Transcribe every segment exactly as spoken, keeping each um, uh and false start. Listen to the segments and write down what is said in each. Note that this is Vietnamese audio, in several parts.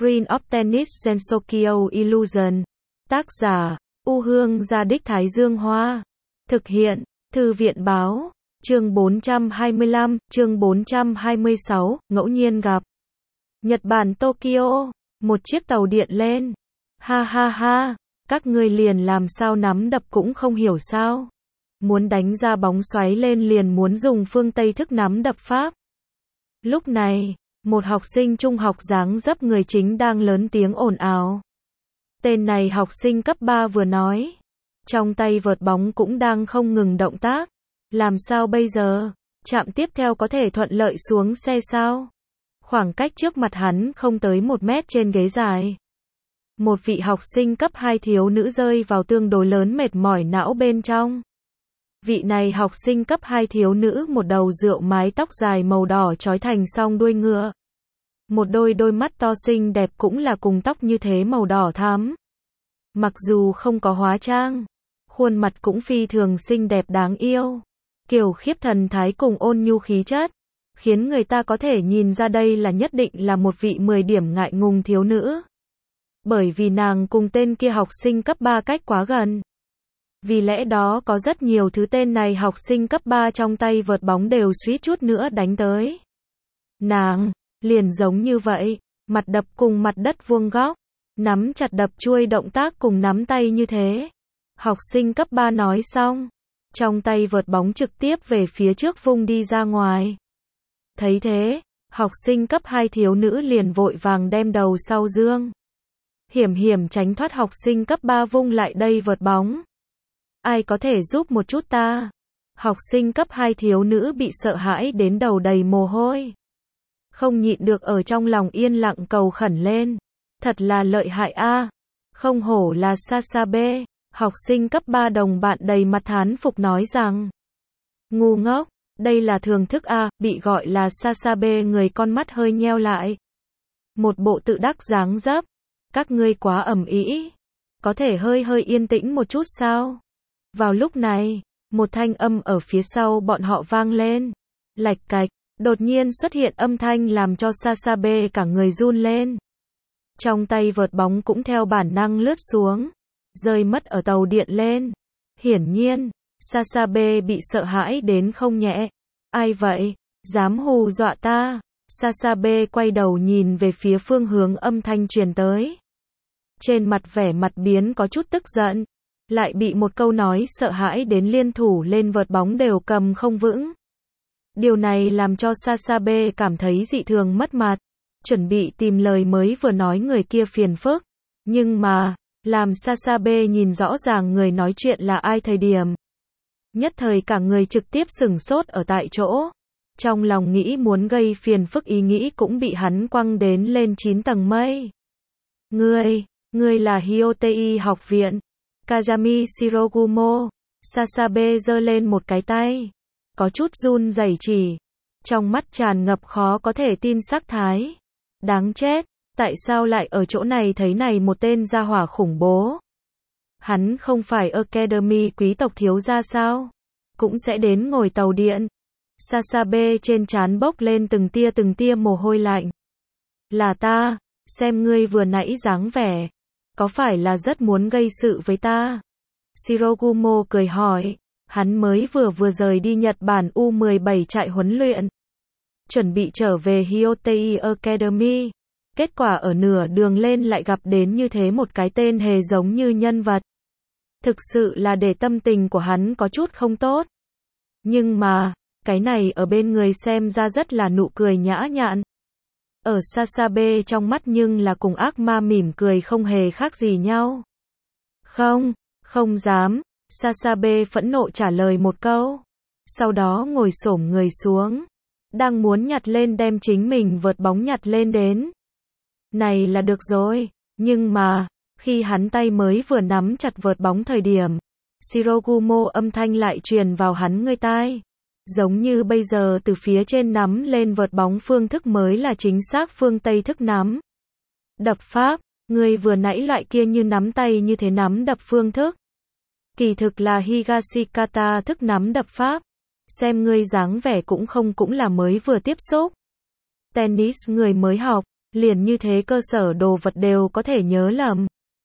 Screen of Tennis Gensokyo Illusion. Tác giả, U Hương Gia Đích Thái Dương Hoa. Thực hiện, Thư viện Báo. Chương bốn trăm hai mươi lăm, chương bốn trăm hai mươi sáu, ngẫu nhiên gặp. Nhật Bản Tokyo, một chiếc tàu điện lên. Ha ha ha, các ngươi liền làm sao nắm đập cũng không hiểu sao. Muốn đánh ra bóng xoáy lên liền muốn dùng phương Tây thức nắm đập pháp. Lúc này, một học sinh trung học dáng dấp người chính đang lớn tiếng ồn ào. Tên này học sinh cấp ba vừa nói. Trong tay vợt bóng cũng đang không ngừng động tác. Làm sao bây giờ? Trạm tiếp theo có thể thuận lợi xuống xe sao? Khoảng cách trước mặt hắn không tới một mét trên ghế dài. Một vị học sinh cấp hai thiếu nữ rơi vào tương đối lớn mệt mỏi não bên trong. Vị này học sinh cấp hai thiếu nữ một đầu rượu mái tóc dài màu đỏ trói thành song đuôi ngựa. Một đôi đôi mắt to xinh đẹp cũng là cùng tóc như thế màu đỏ thắm. Mặc dù không có hóa trang, khuôn mặt cũng phi thường xinh đẹp đáng yêu. Kiều khiếp thần thái cùng ôn nhu khí chất, khiến người ta có thể nhìn ra đây là nhất định là một vị mười điểm ngại ngùng thiếu nữ. Bởi vì nàng cùng tên kia học sinh cấp ba cách quá gần. Vì lẽ đó có rất nhiều thứ tên này học sinh cấp ba trong tay vợt bóng đều suýt chút nữa đánh tới. Nàng, liền giống như vậy, mặt đập cùng mặt đất vuông góc, nắm chặt đập chuôi động tác cùng nắm tay như thế. Học sinh cấp ba nói xong, trong tay vợt bóng trực tiếp về phía trước vung đi ra ngoài. Thấy thế, học sinh cấp hai thiếu nữ liền vội vàng đem đầu sau dương. Hiểm hiểm tránh thoát học sinh cấp ba vung lại đây vợt bóng. Ai có thể giúp một chút ta? Học sinh cấp hai thiếu nữ bị sợ hãi đến đầu đầy mồ hôi. Không nhịn được ở trong lòng yên lặng cầu khẩn lên. Thật là lợi hại a, không hổ là Sasabe. Học sinh cấp ba đồng bạn đầy mặt thán phục nói rằng. Ngu ngốc, đây là thường thức a, bị gọi là Sasabe người con mắt hơi nheo lại. Một bộ tự đắc dáng dấp. Các ngươi quá ầm ĩ. Có thể hơi hơi yên tĩnh một chút sao? Vào lúc này, một thanh âm ở phía sau bọn họ vang lên. Lạch cạch, đột nhiên xuất hiện âm thanh làm cho Sasabe cả người run lên. Trong tay vợt bóng cũng theo bản năng lướt xuống, rơi mất ở tàu điện lên. Hiển nhiên, Sasabe bị sợ hãi đến không nhẹ. Ai vậy? Dám hù dọa ta? Sasabe quay đầu nhìn về phía phương hướng âm thanh truyền tới. Trên mặt vẻ mặt biến có chút tức giận. Lại bị một câu nói sợ hãi đến liên thủ lên vợt bóng đều cầm không vững. Điều này làm cho Sasabe cảm thấy dị thường mất mặt. Chuẩn bị tìm lời mới vừa nói người kia phiền phức. Nhưng mà, làm Sasabe nhìn rõ ràng người nói chuyện là ai thời điểm. Nhất thời cả người trực tiếp sửng sốt ở tại chỗ. Trong lòng nghĩ muốn gây phiền phức ý nghĩ cũng bị hắn quăng đến lên chín tầng mây. Ngươi, ngươi là Hyotei học viện. Kazami Shirogumo. Sasabe giơ lên một cái tay. Có chút run rẩy chỉ. Trong mắt tràn ngập khó có thể tin sắc thái. Đáng chết, tại sao lại ở chỗ này thấy này một tên gia hỏa khủng bố? Hắn không phải Academy quý tộc thiếu gia sao? Cũng sẽ đến ngồi tàu điện. Sasabe trên trán bốc lên từng tia từng tia mồ hôi lạnh. Là ta, xem ngươi vừa nãy dáng vẻ. Có phải là rất muốn gây sự với ta? Shirogumo cười hỏi. Hắn mới vừa vừa rời đi Nhật Bản U mười bảy trại huấn luyện. Chuẩn bị trở về Hyotei Academy. Kết quả ở nửa đường lên lại gặp đến như thế một cái tên hề giống như nhân vật. Thực sự là để tâm tình của hắn có chút không tốt. Nhưng mà, cái này ở bên người xem ra rất là nụ cười nhã nhặn. Ở Sasabe trong mắt nhưng là cùng ác ma mỉm cười không hề khác gì nhau. Không, không dám. Sasabe phẫn nộ trả lời một câu. Sau đó ngồi xổm người xuống. Đang muốn nhặt lên đem chính mình vợt bóng nhặt lên đến. Này là được rồi. Nhưng mà, khi hắn tay mới vừa nắm chặt vợt bóng thời điểm, Shirogumo âm thanh lại truyền vào hắn người tai. Giống như bây giờ từ phía trên nắm lên vợt bóng phương thức mới là chính xác phương Tây thức nắm. Đập pháp, người vừa nãy loại kia như nắm tay như thế nắm đập phương thức. Kỳ thực là Higashikata thức nắm đập pháp. Xem ngươi dáng vẻ cũng không cũng là mới vừa tiếp xúc. Tennis người mới học, Liền như thế cơ sở đồ vật đều có thể nhớ lầm.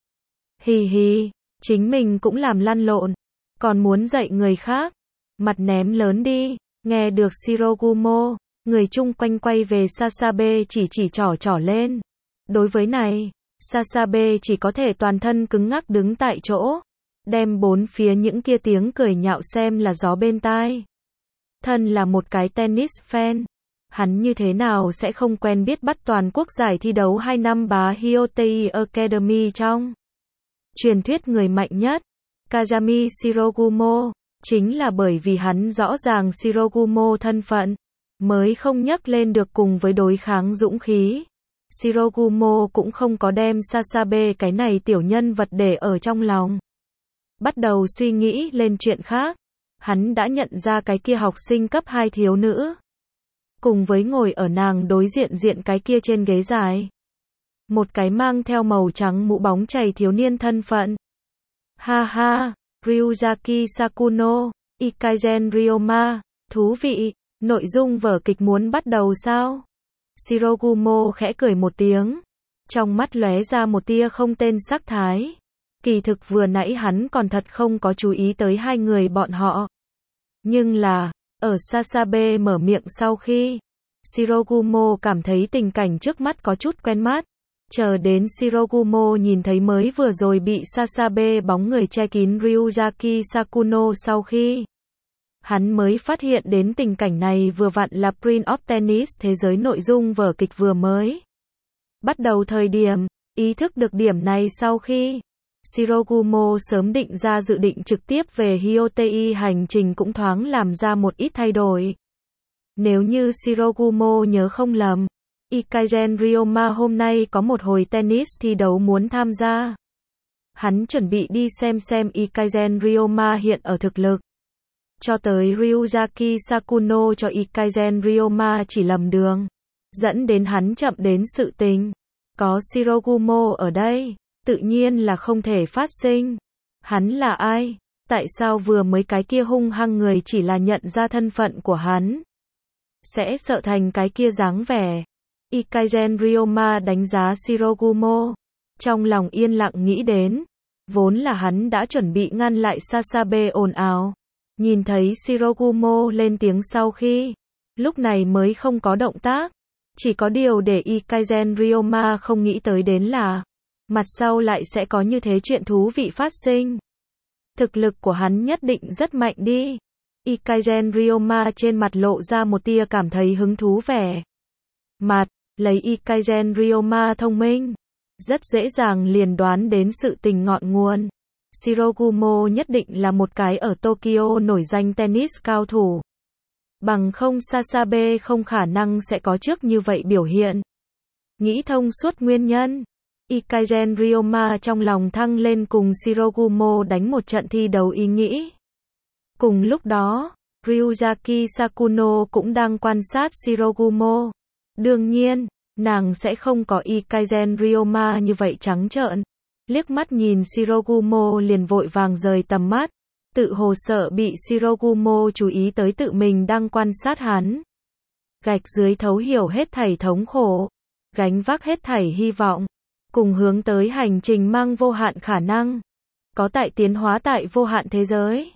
Hì hì, chính mình cũng làm lăn lộn, còn muốn dạy người khác. Mặt ném lớn đi, nghe được Shirogumo, người chung quanh quay về Sasabe chỉ chỉ trỏ trỏ lên. Đối với này, Sasabe chỉ có thể toàn thân cứng ngắc đứng tại chỗ, đem bốn phía những kia tiếng cười nhạo xem là gió bên tai. Thân là một cái tennis fan, hắn như thế nào sẽ không quen biết bắt toàn quốc giải thi đấu hai năm bá Hyotei Academy trong truyền thuyết người mạnh nhất, Kazami Shirogumo. Chính là bởi vì hắn rõ ràng Shirogumo thân phận, mới không nhắc lên được cùng với đối kháng dũng khí. Shirogumo cũng không có đem Sasabe cái này tiểu nhân vật để ở trong lòng. Bắt đầu suy nghĩ lên chuyện khác. Hắn đã nhận ra cái kia học sinh cấp hai thiếu nữ. Cùng với ngồi ở nàng đối diện diện cái kia trên ghế dài. Một cái mang theo màu trắng mũ bóng chày thiếu niên thân phận. Ha ha, Ryuzaki Sakuno, Ikaigen Ryoma, thú vị, nội dung vở kịch muốn bắt đầu sao? Shirogumo khẽ cười một tiếng, trong mắt lóe ra một tia không tên sắc thái. Kỳ thực vừa nãy hắn còn thật không có chú ý tới hai người bọn họ. Nhưng là, ở Sasabe mở miệng sau khi, Shirogumo cảm thấy tình cảnh trước mắt có chút quen mắt. Chờ đến Shirogumo nhìn thấy mới vừa rồi bị Sasabe bóng người che kín Ryuzaki Sakuno sau khi, hắn mới phát hiện đến tình cảnh này vừa vặn là Prince of Tennis thế giới nội dung vở kịch vừa mới bắt đầu thời điểm. Ý thức được điểm này sau khi, Shirogumo sớm định ra dự định trực tiếp về Hyotei hành trình cũng thoáng làm ra một ít thay đổi. Nếu như Shirogumo nhớ không lầm, Ikaigen Ryoma hôm nay có một hồi tennis thi đấu muốn tham gia. Hắn chuẩn bị đi xem xem Ikaigen Ryoma hiện ở thực lực. Cho tới Ryuzaki Sakuno cho Ikaigen Ryoma chỉ lầm đường, dẫn đến hắn chậm đến sự tình. Có Shirogumo ở đây, tự nhiên là không thể phát sinh. Hắn là ai? Tại sao vừa mới cái kia hung hăng người chỉ là nhận ra thân phận của hắn, sẽ sợ thành cái kia dáng vẻ? Ikaigen Ryoma đánh giá Shirogumo, trong lòng yên lặng nghĩ đến, vốn là hắn đã chuẩn bị ngăn lại Sasabe ồn ào, nhìn thấy Shirogumo lên tiếng sau khi, lúc này mới không có động tác. Chỉ có điều để Ikaigen Ryoma không nghĩ tới đến là, mặt sau lại sẽ có như thế chuyện thú vị phát sinh. Thực lực của hắn nhất định rất mạnh đi. Ikaigen Ryoma trên mặt lộ ra một tia cảm thấy hứng thú vẻ mặt, lấy Ikaigen Ryoma thông minh, rất dễ dàng liền đoán đến sự tình ngọn nguồn. Shirogumo nhất định là một cái ở Tokyo nổi danh tennis cao thủ. Bằng không Sasabe không khả năng sẽ có trước như vậy biểu hiện. Nghĩ thông suốt nguyên nhân, Ikaigen Ryoma trong lòng thăng lên cùng Shirogumo đánh một trận thi đấu ý nghĩ. Cùng lúc đó, Ryuzaki Sakuno cũng đang quan sát Shirogumo. Đương nhiên, nàng sẽ không có Ikaigen Ryoma như vậy trắng trợn. Liếc mắt nhìn Shirogumo liền vội vàng rời tầm mắt, tự hồ sợ bị Shirogumo chú ý tới tự mình đang quan sát hắn. Gạch dưới thấu hiểu hết thảy thống khổ, gánh vác hết thảy hy vọng, cùng hướng tới hành trình mang vô hạn khả năng, có tại tiến hóa tại vô hạn thế giới.